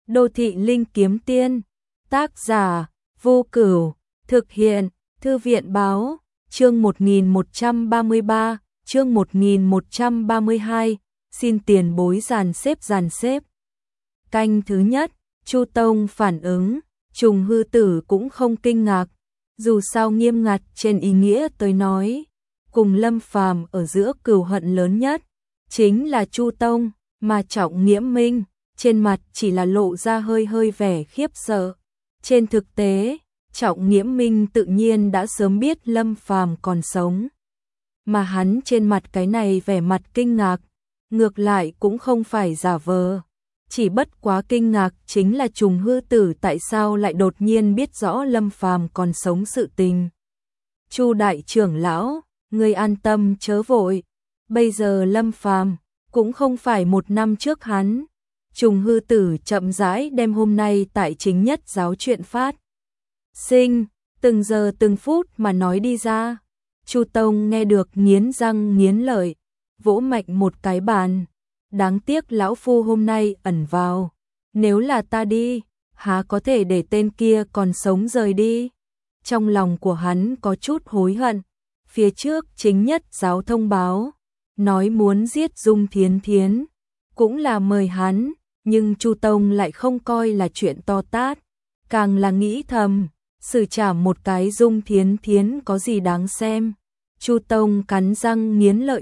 Đô thị linh kiếm tiên, tác giả, Vô Cửu, thực hiện, Thư viện báo, chương 1133, chương 1132, xin tiền bối dàn xếp. Canh thứ nhất, Chu Tông phản ứng, Trùng Hư Tử cũng không kinh ngạc, dù sao nghiêm ngặt trên ý nghĩa tới nói, cùng Lâm Phàm ở giữa cừu hận lớn nhất, chính là Chu Tông, mà Trọng Nghiễm Minh, trên mặt chỉ là lộ ra hơi vẻ khiếp sợ. Trên thực tế, Trọng Nghiễm Minh tự nhiên đã sớm biết Lâm Phàm còn sống. Mà hắn trên mặt cái này vẻ mặt kinh ngạc, ngược lại cũng không phải giả vờ. Chỉ bất quá kinh ngạc chính là Trùng Hư Tử tại sao lại đột nhiên biết rõ Lâm Phàm còn sống sự tình. Chu đại trưởng lão, ngươi an tâm chớ vội, bây giờ Lâm Phàm cũng không phải một năm trước hắn. Trùng Hư Tử chậm rãi đem hôm nay tại chính nhất giáo chuyện phát sinh, từng giờ từng phút mà nói đi ra. Chu Tông nghe được nghiến răng nghiến lợi, vỗ mạnh một cái bàn. Đáng tiếc lão phu hôm nay ẩn vào, nếu là ta đi, há có thể để tên kia còn sống rời đi. Trong lòng của hắn có chút hối hận, phía trước chính nhất giáo thông báo, nói muốn giết Dung Thiến Thiến, cũng là mời hắn, nhưng Chu Tông lại không coi là chuyện to tát, càng là nghĩ thầm, xử trảm một cái Dung Thiến Thiến có gì đáng xem. Chu Tông cắn răng nghiến lợi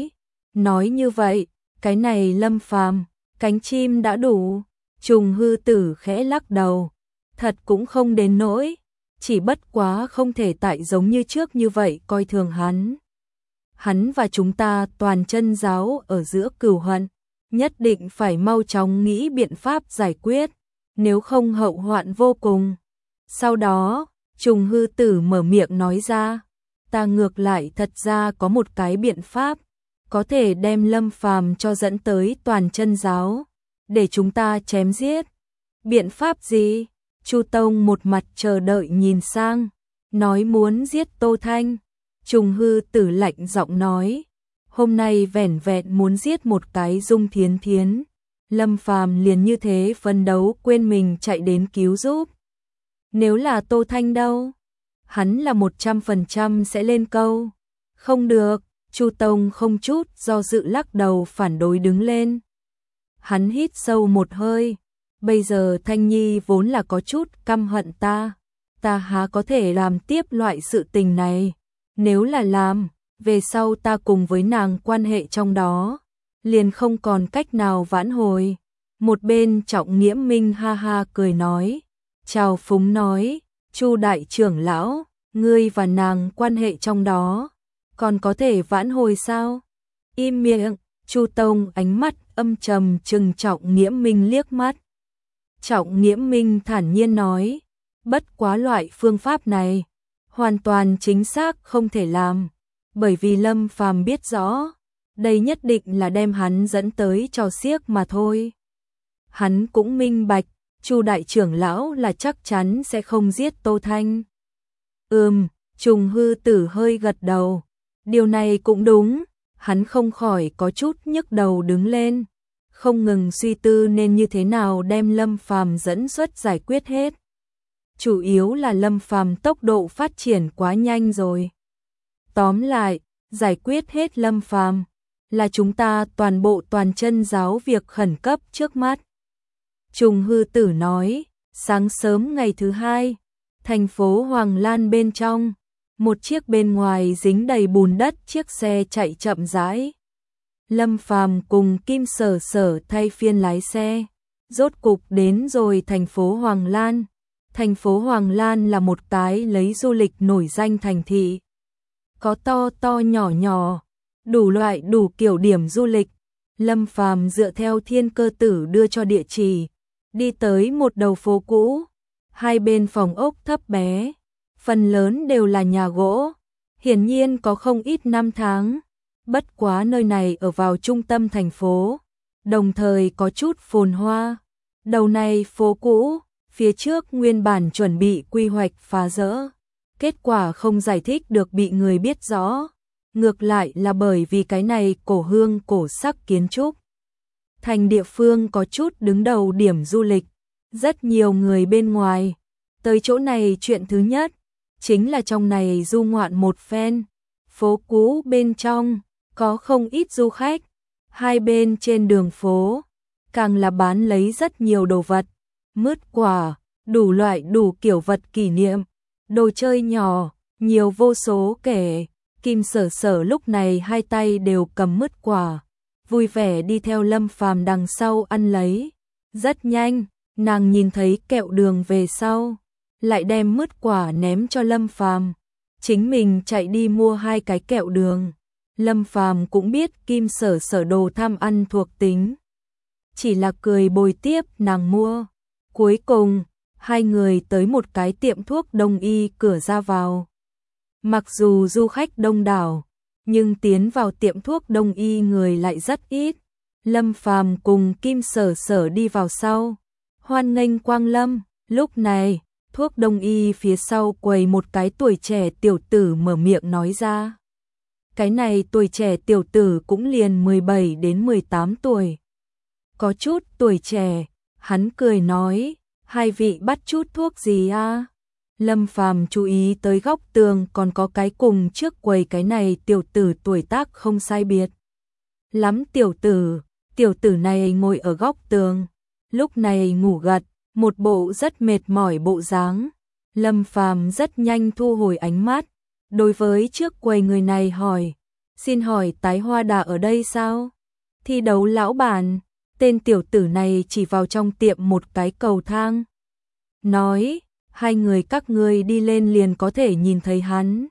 nói như vậy, cái này Lâm Phàm, cánh chim đã đủ. Trùng Hư Tử khẽ lắc đầu, thật cũng không đến nỗi, chỉ bất quá không thể tại giống như trước như vậy coi thường hắn. Hắn và chúng ta toàn chân giáo ở giữa cừu hận, nhất định phải mau chóng nghĩ biện pháp giải quyết, nếu không hậu hoạn vô cùng. Sau đó, Trùng Hư Tử mở miệng nói ra, ta ngược lại thật ra có một cái biện pháp, có thể đem Lâm Phàm cho dẫn tới toàn chân giáo, để chúng ta chém giết. Biện pháp gì? Chu Tông một mặt chờ đợi nhìn sang, nói muốn giết Tô Thanh. Trùng Hư Tử lạnh giọng nói, hôm nay vẻn vẹn muốn giết một cái Dung Thiến Thiến, Lâm Phàm liền như thế phấn đấu quên mình chạy đến cứu giúp. Nếu là Tô Thanh đâu? Hắn là 100% sẽ lên câu. Không được. Chu Tông không chút do dự lắc đầu phản đối đứng lên. Hắn hít sâu một hơi, bây giờ Thanh Nhi vốn là có chút căm hận ta há có thể làm tiếp loại sự tình này, nếu là làm, về sau ta cùng với nàng quan hệ trong đó, liền không còn cách nào vãn hồi. Một bên Trọng Nghiễm Minh ha ha cười nói, chào phúng nói, Chu đại trưởng lão, ngươi và nàng quan hệ trong đó, còn có thể vãn hồi sao? Im miệng. Chu Tông ánh mắt âm trầm trừng Trọng Nghiễm Minh liếc mắt. Trọng Nghiễm Minh thản nhiên nói, bất quá loại phương pháp này hoàn toàn chính xác không thể làm, bởi vì Lâm Phàm biết rõ, đây nhất định là đem hắn dẫn tới trò xiếc mà thôi. Hắn cũng minh bạch, Chu đại trưởng lão là chắc chắn sẽ không giết Tô Thanh. Trùng Hư Tử hơi gật đầu. Điều này cũng đúng, hắn không khỏi có chút nhức đầu đứng lên, không ngừng suy tư nên như thế nào đem Lâm Phàm dẫn xuất giải quyết hết. Chủ yếu là Lâm Phàm tốc độ phát triển quá nhanh rồi. Tóm lại, giải quyết hết Lâm Phàm là chúng ta toàn bộ toàn chân giáo việc khẩn cấp trước mắt. Trùng Hư Tử nói, sáng sớm ngày thứ hai, thành phố Hoàng Lan bên trong, một chiếc bên ngoài dính đầy bùn đất chiếc xe chạy chậm rãi. Lâm Phàm cùng Kim Sở Sở thay phiên lái xe, rốt cục đến rồi thành phố Hoàng Lan. Thành phố Hoàng Lan là một cái lấy du lịch nổi danh thành thị. Có to to nhỏ nhỏ, đủ loại đủ kiểu điểm du lịch. Lâm Phàm dựa theo Thiên Cơ Tử đưa cho địa chỉ, đi tới một đầu phố cũ, hai bên phòng ốc thấp bé, phần lớn đều là nhà gỗ, hiển nhiên có không ít năm tháng. Bất quá nơi này ở vào trung tâm thành phố, đồng thời có chút phồn hoa. Đầu này phố cũ, phía trước nguyên bản chuẩn bị quy hoạch phá rỡ, kết quả không giải thích được bị người biết rõ, ngược lại là bởi vì cái này cổ hương cổ sắc kiến trúc. Thành địa phương có chút đứng đầu điểm du lịch, Rất nhiều người bên ngoài tới chỗ này chuyện thứ nhất chính là trong này du ngoạn một phen. Phố cũ bên trong có không ít du khách, hai bên trên đường phố càng là bán lấy rất nhiều đồ vật, mứt quả, đủ loại đủ kiểu vật kỷ niệm, đồ chơi nhỏ, nhiều vô số kể. Kim Sở Sở lúc này hai tay đều cầm mứt quả, vui vẻ đi theo Lâm Phàm đằng sau ăn lấy. Rất nhanh, nàng nhìn thấy kẹo đường về sau, lại đem mứt quả ném cho Lâm Phàm, chính mình chạy đi mua hai cái kẹo đường. Lâm Phàm cũng biết Kim Sở Sở đồ tham ăn thuộc tính, chỉ là cười bồi tiếp nàng mua. Cuối cùng, hai người tới một cái tiệm thuốc đông y cửa ra vào. Mặc dù du khách đông đảo, nhưng tiến vào tiệm thuốc đông y người lại rất ít. Lâm Phàm cùng Kim Sở Sở đi vào sau, hoan nghênh quang lâm. Lúc này, thuốc đông y phía sau quầy một cái tuổi trẻ tiểu tử mở miệng nói ra. Cái này tuổi trẻ tiểu tử cũng liền 17 đến 18 tuổi. Có chút tuổi trẻ, hắn cười nói, hai vị bắt chút thuốc gì a? Lâm Phàm chú ý tới góc tường còn có cái cùng trước quầy cái này tiểu tử tuổi tác không sai biệt lắm tiểu tử này ngồi ở góc tường, lúc này ngủ gật, một bộ rất mệt mỏi bộ dáng. Lâm Phàm rất nhanh thu hồi ánh mắt, đối với trước quầy người này hỏi, xin hỏi Tái Hoa Đà ở đây sao? Thi đấu lão bản. Tên tiểu tử này chỉ vào trong tiệm một cái cầu thang, nói, hai người các ngươi đi lên liền có thể nhìn thấy hắn.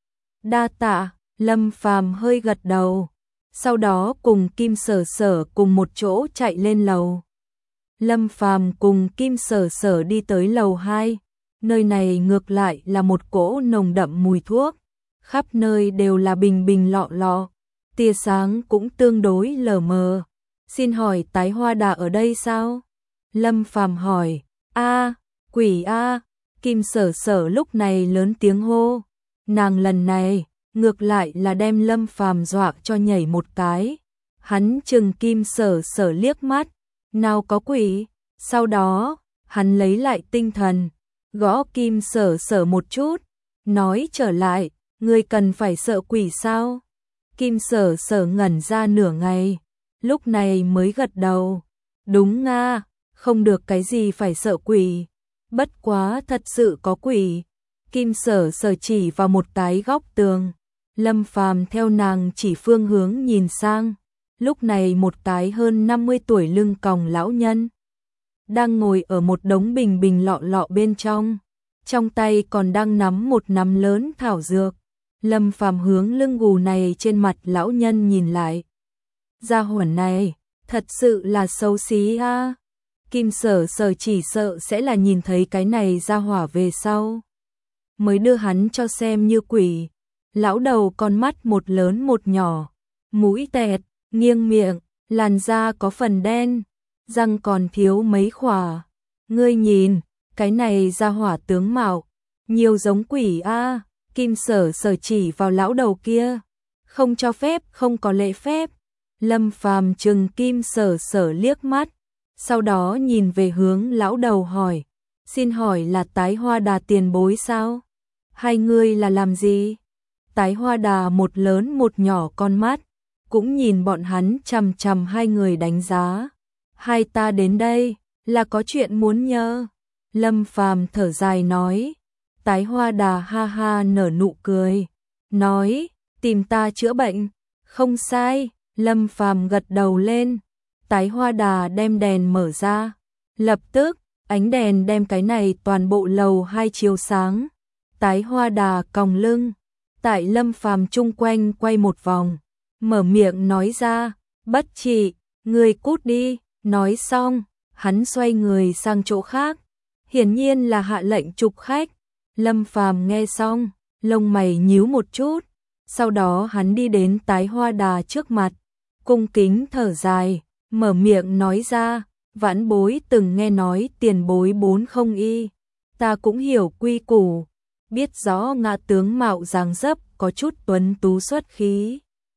Đa tạ. Lâm Phàm hơi gật đầu, sau đó cùng Kim Sở Sở cùng một chỗ chạy lên lầu. Lâm Phàm cùng Kim Sở Sở đi tới lầu 2, nơi này ngược lại là một cỗ nồng đậm mùi thuốc, khắp nơi đều là bình bình lọ lọ, tia sáng cũng tương đối lờ mờ. Xin hỏi Tái Hoa Đà ở đây sao? Lâm Phàm hỏi. A, quỷ a. Kim Sở Sở lúc này lớn tiếng hô. Nàng lần này ngược lại là đem Lâm Phàm dọa cho nhảy một cái. Hắn chừng Kim Sở Sở liếc mắt, nào có quỷ. Sau đó, hắn lấy lại tinh thần, gõ Kim Sở Sở một chút, nói trở lại, ngươi cần phải sợ quỷ sao? Kim Sở Sở ngẩn ra nửa ngày, lúc này mới gật đầu. Đúng nga, không được cái gì phải sợ quỷ. Bất quá thật sự có quỷ. Kim Sở Sở chỉ vào một cái góc tường. Lâm Phàm theo nàng chỉ phương hướng nhìn sang. Lúc này một cái hơn 50 tuổi lưng còng lão nhân đang ngồi ở một đống bình bình lọ lọ bên trong. Trong tay còn đang nắm một nắm lớn thảo dược. Lâm Phàm hướng lưng gù này trên mặt lão nhân nhìn lại. Gia hỏa này, thật sự là xấu xí a. Kim Sở Sở chỉ sợ sẽ là nhìn thấy cái này gia hỏa về sau, mới đưa hắn cho xem như quỷ. Lão đầu con mắt một lớn một nhỏ, mũi tẹt, nghiêng miệng, làn da có phần đen, răng còn thiếu mấy khỏa. Ngươi nhìn, cái này gia hỏa tướng mạo, nhiều giống quỷ a. Kim Sở Sở chỉ vào lão đầu kia. Không cho phép, không có lễ phép. Lâm Phàm trừng Kim Sở Sở liếc mắt, sau đó nhìn về hướng lão đầu hỏi, xin hỏi là Tái Hoa Đà tiền bối sao? Hai người là làm gì? Tái Hoa Đà một lớn một nhỏ con mắt, cũng nhìn bọn hắn chằm chằm hai người đánh giá. Hai ta đến đây, là có chuyện muốn nhờ. Lâm Phàm thở dài nói. Tái Hoa Đà ha ha nở nụ cười, nói, tìm ta chữa bệnh. Không sai. Lâm Phàm gật đầu lên. Tái Hoa Đà đem đèn mở ra, lập tức ánh đèn đem cái này toàn bộ lầu 2 chiếu sáng. Tái Hoa Đà còng lưng, tại Lâm Phàm chung quanh quay một vòng, mở miệng nói ra, bất trị, người cút đi. Nói xong, hắn xoay người sang chỗ khác, hiển nhiên là hạ lệnh trục khách. Lâm Phàm nghe xong, lông mày nhíu một chút, sau đó hắn đi đến Tái Hoa Đà trước mặt, cung kính thở dài, mở miệng nói ra, vãn bối từng nghe nói tiền bối 40 y, ta cũng hiểu quy củ, biết rõ ngã tướng mạo dáng dấp có chút tuấn tú xuất khí,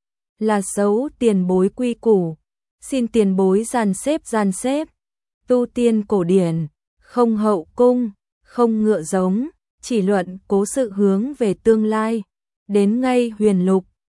là xấu tiền bối quy củ, xin tiền bối gian xếp. Tu tiên cổ điển, không hậu cung, không ngựa giống, chỉ luận cố sự hướng về tương lai. Đến ngay Huyền Lục,